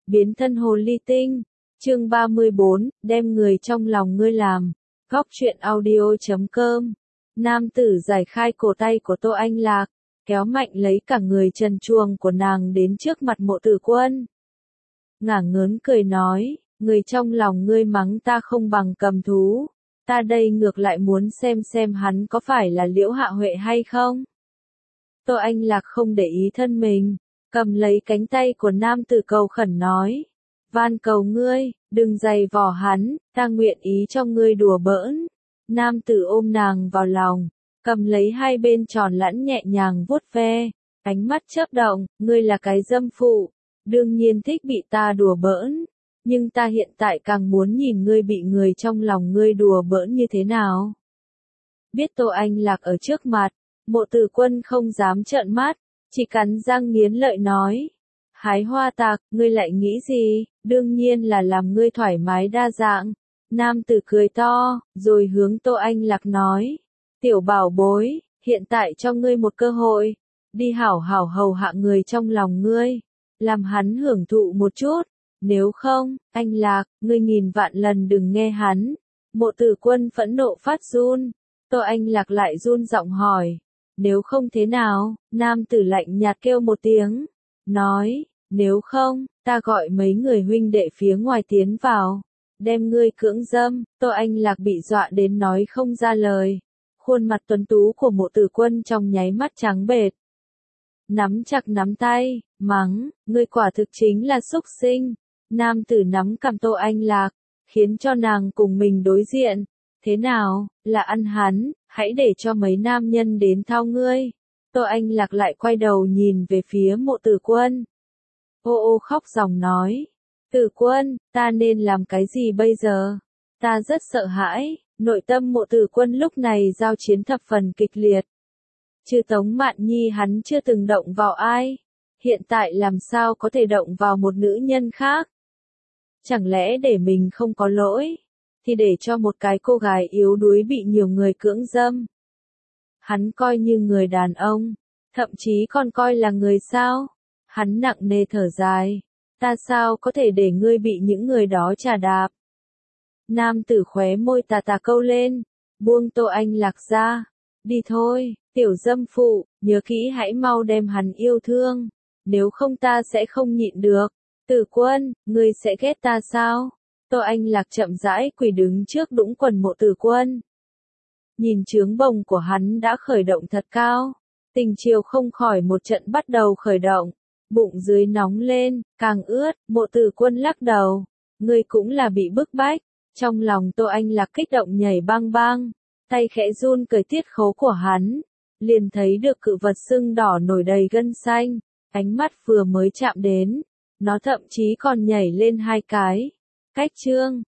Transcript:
biến thân hồ ly tinh. Chương 34, đem người trong lòng ngươi làm. Góc truyện audio.com. Nam tử giải khai cổ tay của Tô Anh Lạc, kéo mạnh lấy cả người trần truồng của nàng đến trước mặt Mộ Tử Quân. Ngả ngớn cười nói, người trong lòng ngươi mắng ta không bằng cầm thú, ta đây ngược lại muốn xem hắn có phải là Liễu Hạ Huệ hay không. Tô Anh Lạc không để ý thân mình, cầm lấy cánh tay của nam tử cầu khẩn nói, van cầu ngươi, đừng giày vò hắn, ta nguyện ý cho ngươi đùa bỡn. Nam tử ôm nàng vào lòng, cầm lấy hai bên tròn lẵn nhẹ nhàng vuốt ve, ánh mắt chớp động, ngươi là cái dâm phụ, đương nhiên thích bị ta đùa bỡn, nhưng ta hiện tại càng muốn nhìn ngươi bị người trong lòng ngươi đùa bỡn như thế nào. Biết Tô Anh Lạc ở trước mặt, Mộ Tử Quân không dám trợn mắt, chỉ cắn răng nghiến lợi nói, hái hoa tạc, ngươi lại nghĩ gì, đương nhiên là làm ngươi thoải mái đa dạng. Nam tử cười to, rồi hướng Tô Anh Lạc nói, tiểu bảo bối, hiện tại cho ngươi một cơ hội, đi hảo hảo hầu hạ người trong lòng ngươi, làm hắn hưởng thụ một chút, nếu không, anh Lạc, ngươi nghìn vạn lần đừng nghe hắn. Mộ Tử Quân phẫn nộ phát run, Tô Anh Lạc lại run giọng hỏi, nếu không thế nào, nam tử lạnh nhạt kêu một tiếng, nói, nếu không, ta gọi mấy người huynh đệ phía ngoài tiến vào, đem ngươi cưỡng dâm. Tô Anh Lạc bị dọa đến nói không ra lời, khuôn mặt tuấn tú của Mộ Tử Quân trong nháy mắt trắng bệch. Nắm chặt nắm tay, mắng, ngươi quả thực chính là xúc sinh. Nam tử nắm cầm Tô Anh Lạc, khiến cho nàng cùng mình đối diện. Thế nào, là ăn hắn, hãy để cho mấy nam nhân đến thao ngươi. Tô Anh Lạc lại quay đầu nhìn về phía Mộ Tử Quân. Ô ô khóc ròng nói, Tử Quân, ta nên làm cái gì bây giờ? Ta rất sợ hãi. Nội tâm Mộ Tử Quân lúc này giao chiến thập phần kịch liệt. Trừ Tống Mạn Nhi hắn chưa từng động vào ai, hiện tại làm sao có thể động vào một nữ nhân khác? Chẳng lẽ để mình không có lỗi, thì để cho một cái cô gái yếu đuối bị nhiều người cưỡng dâm? Hắn coi như người đàn ông, thậm chí còn coi là người sao? Hắn nặng nề thở dài, ta sao có thể để ngươi bị những người đó trà đạp? Nam tử khóe môi tà tà câu lên, buông Tô Anh Lạc ra, đi thôi, tiểu dâm phụ, nhớ kỹ hãy mau đem hắn yêu thương, nếu không ta sẽ không nhịn được. Tử Quân, ngươi sẽ ghét ta sao? Tô Anh Lạc chậm rãi quỳ đứng trước đũng quần Mộ Tử Quân. Nhìn trướng bồng của hắn đã khởi động thật cao, tình chiều không khỏi một trận bắt đầu khởi động, bụng dưới nóng lên, càng ướt. Mộ Tử Quân lắc đầu, ngươi cũng là bị bức bách. Trong lòng Tô Anh Lạc kích động nhảy bang bang, tay khẽ run cởi tiết khố của hắn, liền thấy được cự vật sưng đỏ nổi đầy gân xanh, ánh mắt vừa mới chạm đến, nó thậm chí còn nhảy lên hai cái. Cách trương,